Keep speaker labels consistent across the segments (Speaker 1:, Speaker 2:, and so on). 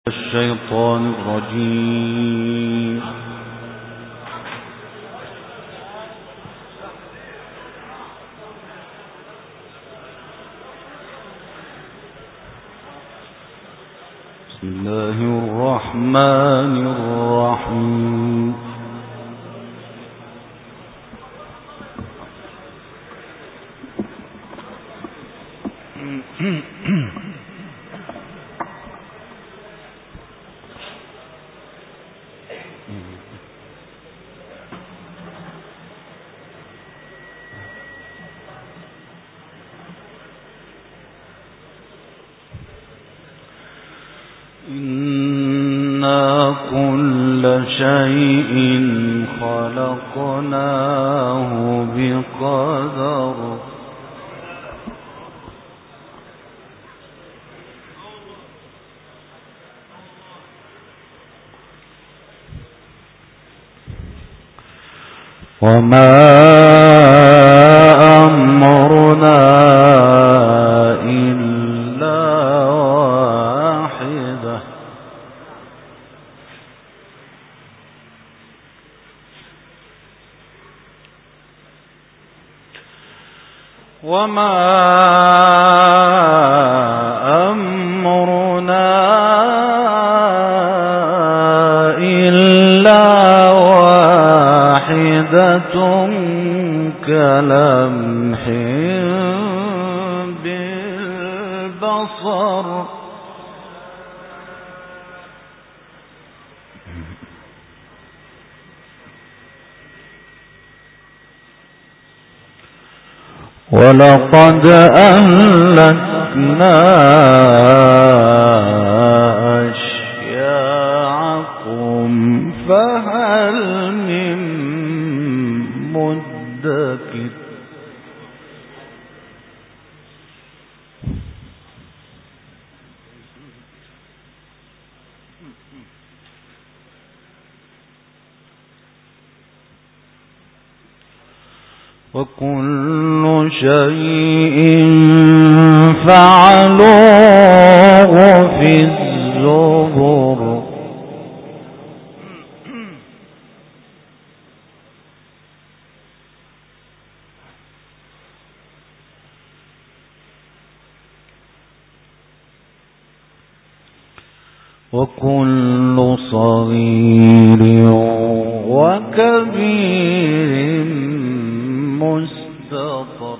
Speaker 1: الشيطان الرجيم. بسم الله الرحمن الرحيم. إنا كل شيء خلقناه بقدر وما أمرنا إلا واحدة كلمح بالبصر ولقد أهلكنا أشياعكم فهل من مدكر وكل شيء فعلوه في الزبر وكل صغير وكبير مستطر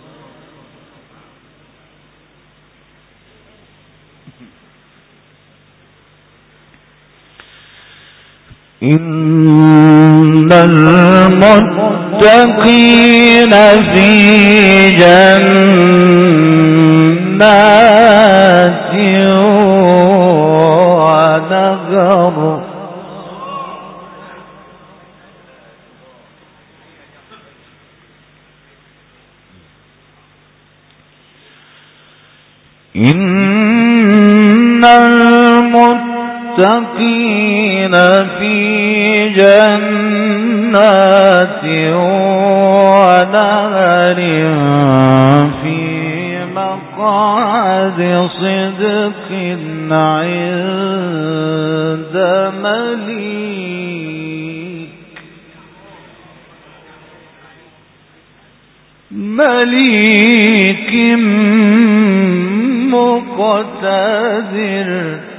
Speaker 1: إن المتقين في جنات ونهر إن المتقين في جنات ونهر في مقعد صدق عند مليك مقتدر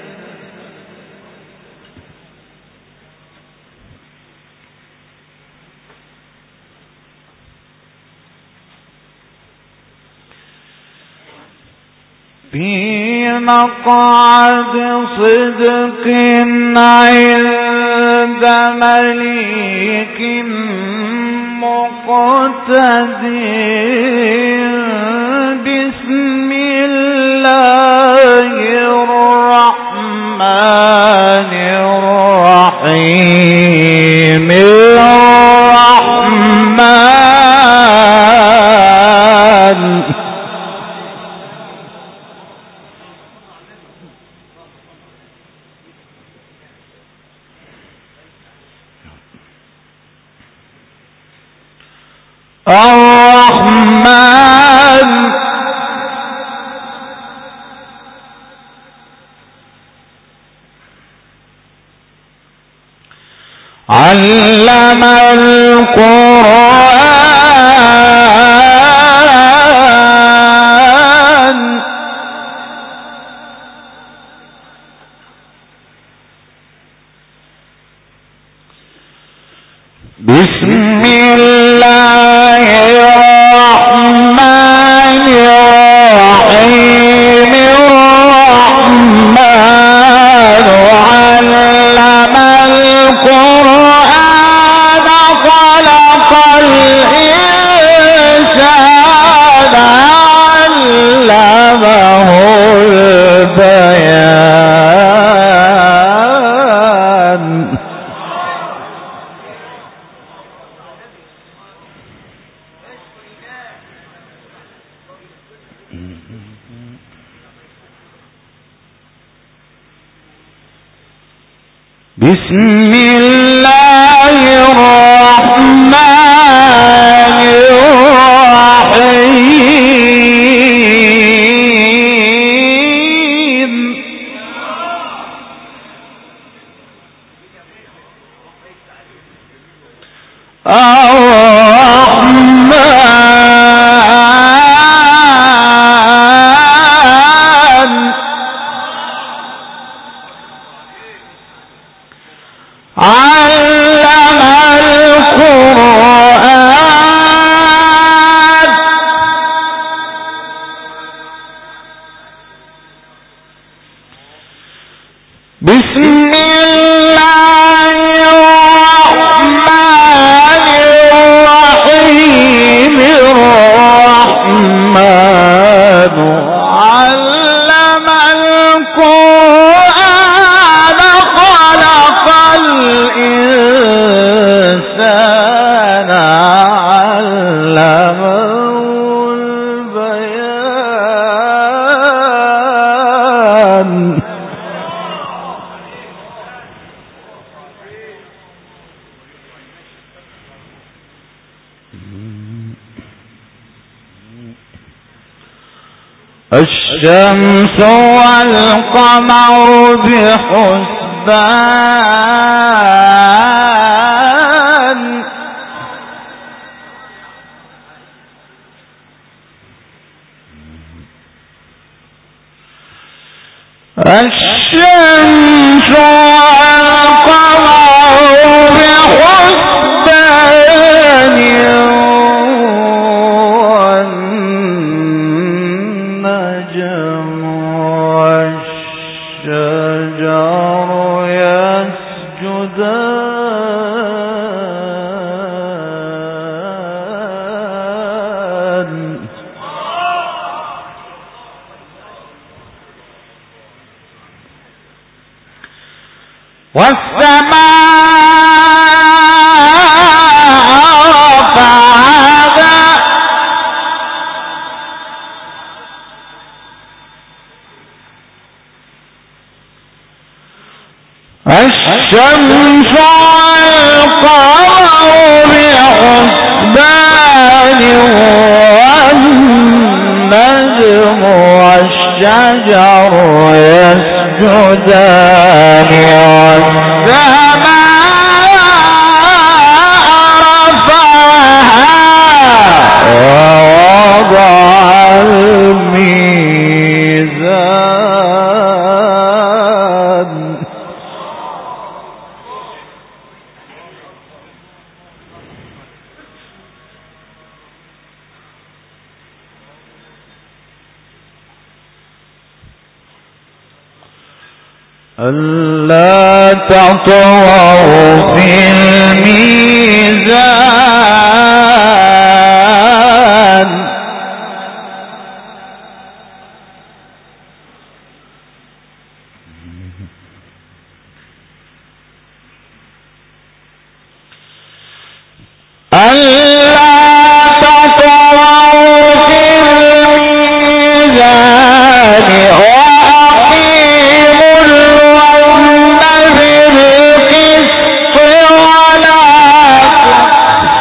Speaker 1: في مقعد صدق عند مليك مقتدر بسم الله الرحمن الرحيم الرحمن علم القرآن بسم الله الرحمن الرحيم الرحمن علم القرآن خلق الإنسان علمه البيان بسم الله الرحمن الرحيم علم القرآن بسم الله الرحمن الرحيم الرحمن علم القرآن خلق الإنسان علمه البيان الشمس والقمر بحسبان الشمس والقمر بحسبان والنجم والشجر يسجدان والسماء رفعها الشمس والقمر بحسبان والنجم والشجر يسجدان والسماء رفعها ووضع الميزان ألا تطغوا في الميزان ألا تطغوا في الميزان وأقيموا الوزن بالقسط ولا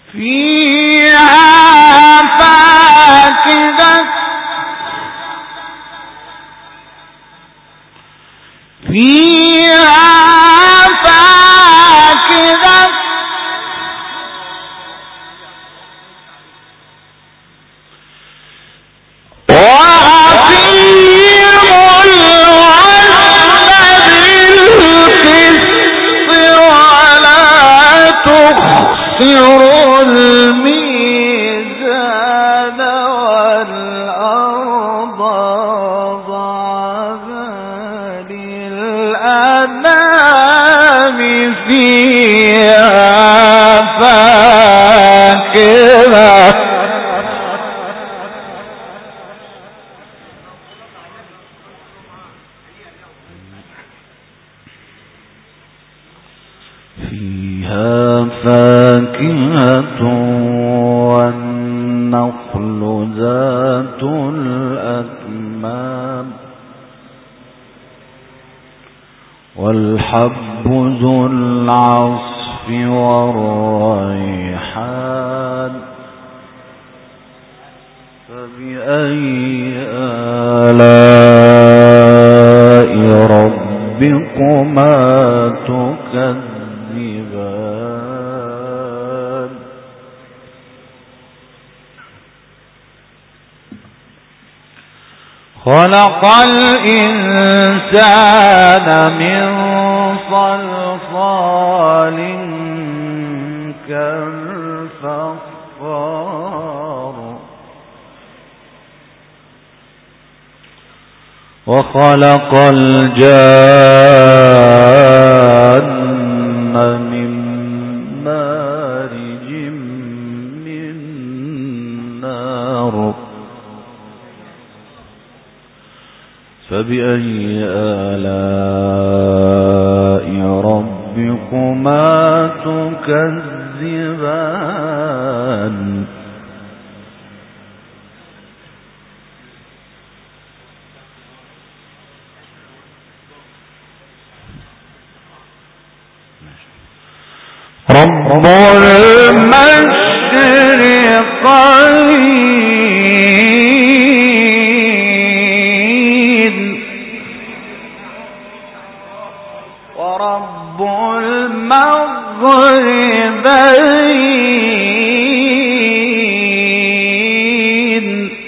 Speaker 1: والحب ذو العصف والريحان فبأي آلاء ربكما تكذبان خلق الإنسان من صلصال كالفخار وخلق الجان من مارج من نار فبأي آلاء ربكما تكذبان رب المشرقين ورب المغربين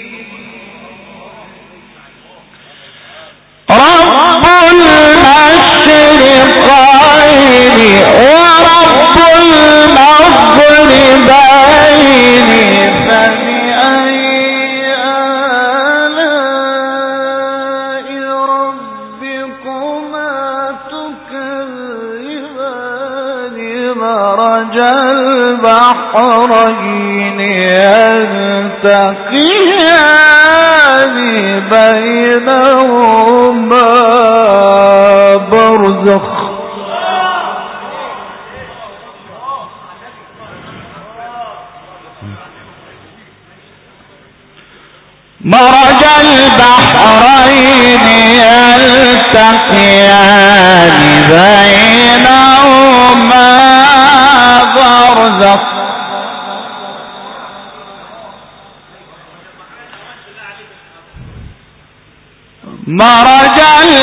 Speaker 1: رب المشرقين ورب المغربين فبأي آلاء ربكما تكذبان مرج البحرين يلتقيان بينهما برزخ مرج البحرين يلتقيان بينهما برزخ مرج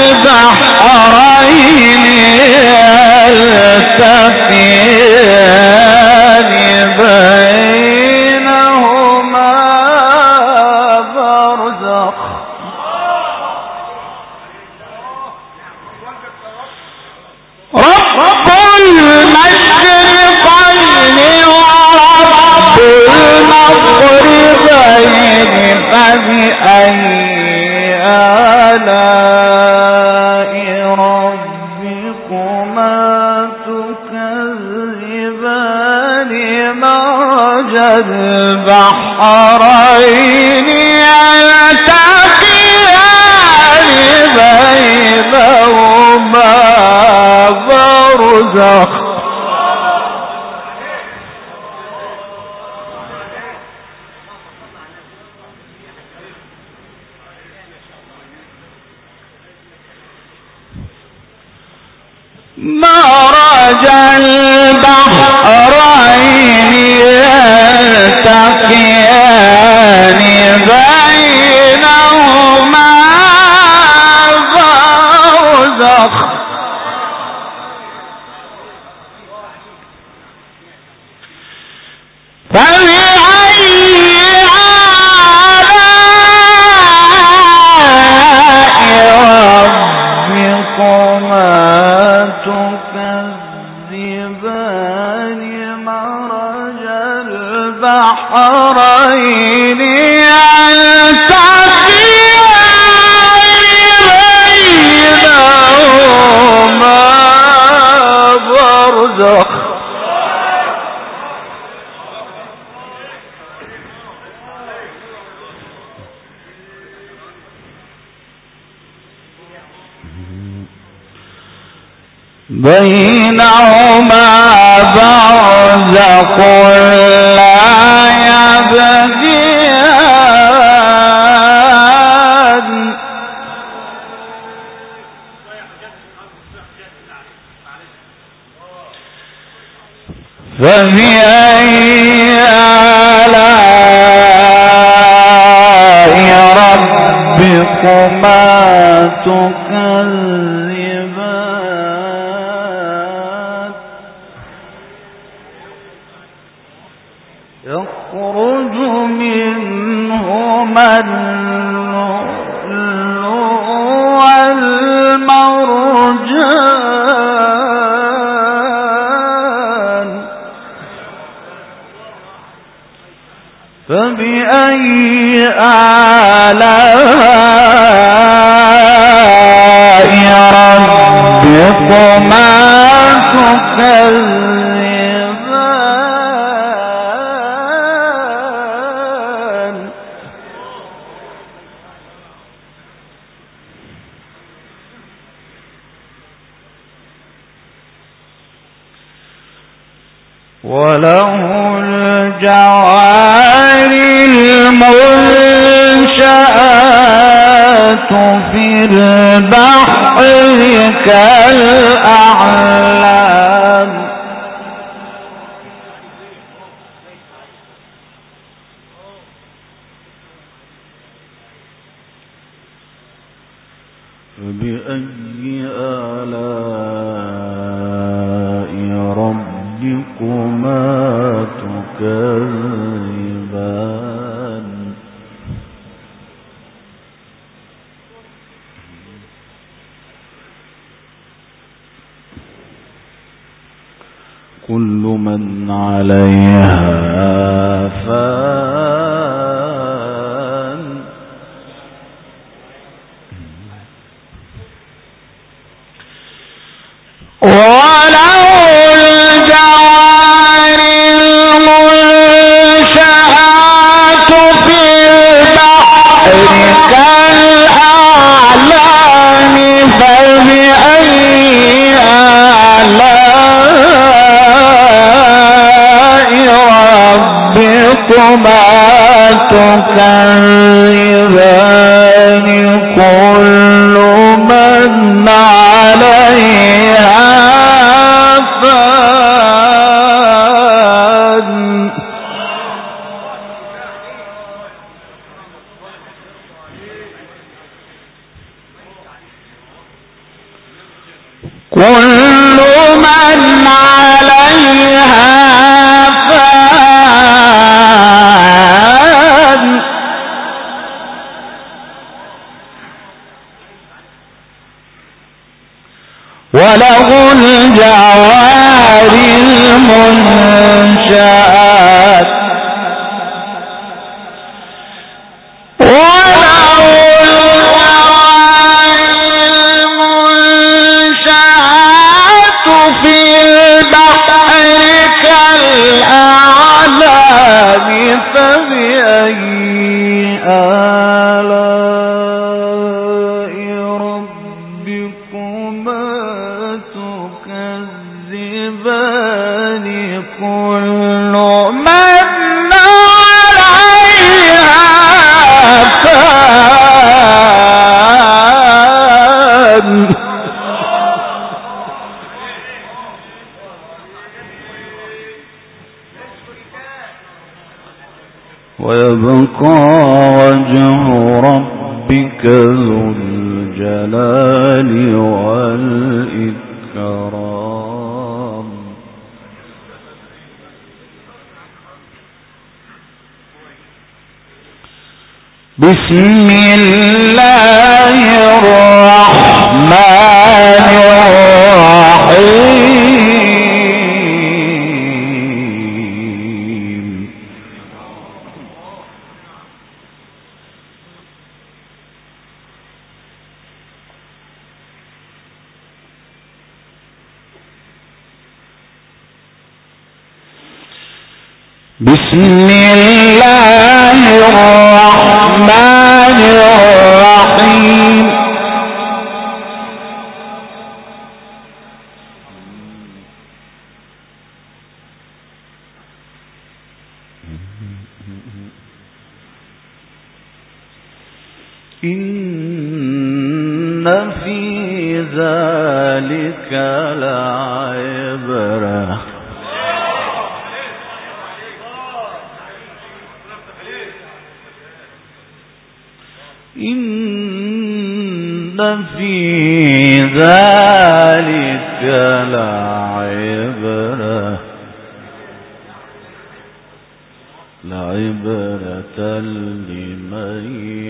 Speaker 1: البحرين يلتقيان بينهما برزخ رب المشرقين ورب المغربين فبأي آلاء ربكما تكذبان مرج البحرين يلتقيان بينهما برزخ مرج البحرين تكذبان مرج البحرين بينهما برزخ بينهما برزخ لا يبغيان فبأي آلاء ربكما تكذبان يخرج منهما اللؤلؤ والمرجان فبأي آلاء ربكما تكذبان وله الجوار المنشآت في البحر كالأعلام فبأي آلاء ربكما تكذبان كل من عليها فان وله الجوار المنشآت في البحر كالأعلام فبأي آلاء ربكما تكذبان كل من عليها كل من عليها فان وله الجوار المنشآت في البحر كالأعلام فبأي آلاء ربكما تكذبان كل من عليها فان ويبقى وجه ربك ذو الجلال والإكرام بسم الله الرحمن الرحيم بسم الله الرحمن الرحيم إن في ذلك لعبرة إن في ذلك لعبرة لمن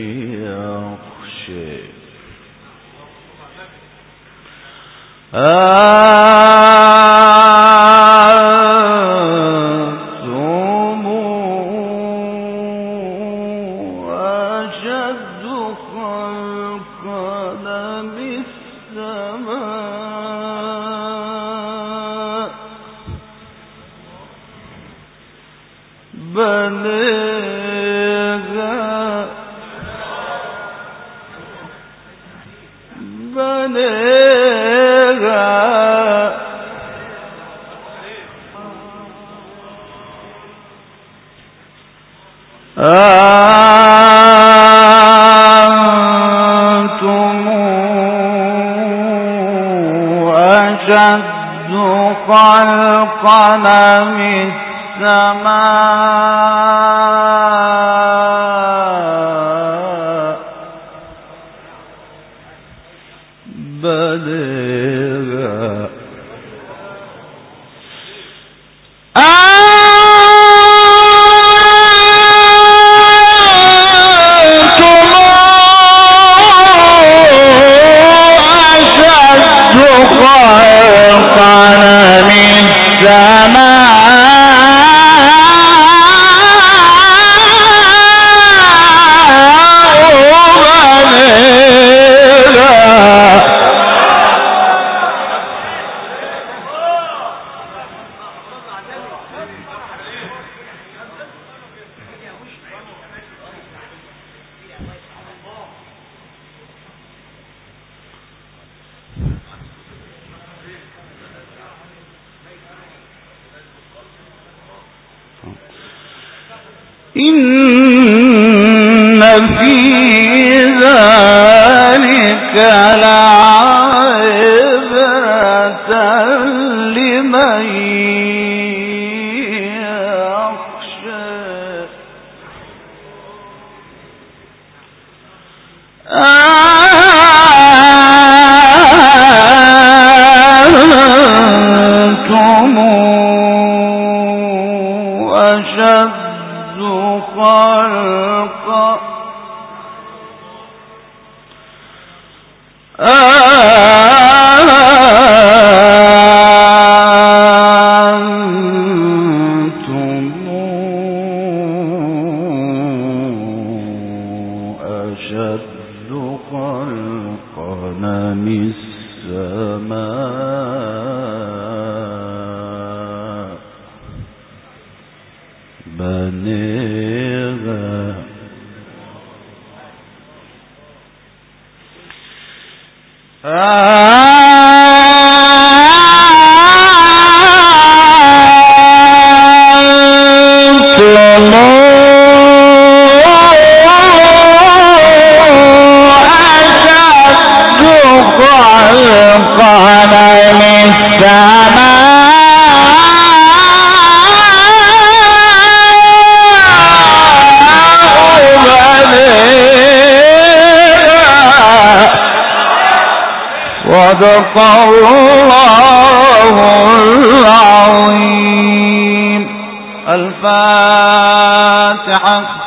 Speaker 1: يخشى أنتم أشد خلقا من السماء أنتم أشد خلقا من السماء بنيها إن في ذلك لعبرة لمن يخشى أنتم أشد خلقا أنتم أشد خلقا من السماء بنيها أنتم أشد خلقا من صدق الله العظيم. الفاتحة.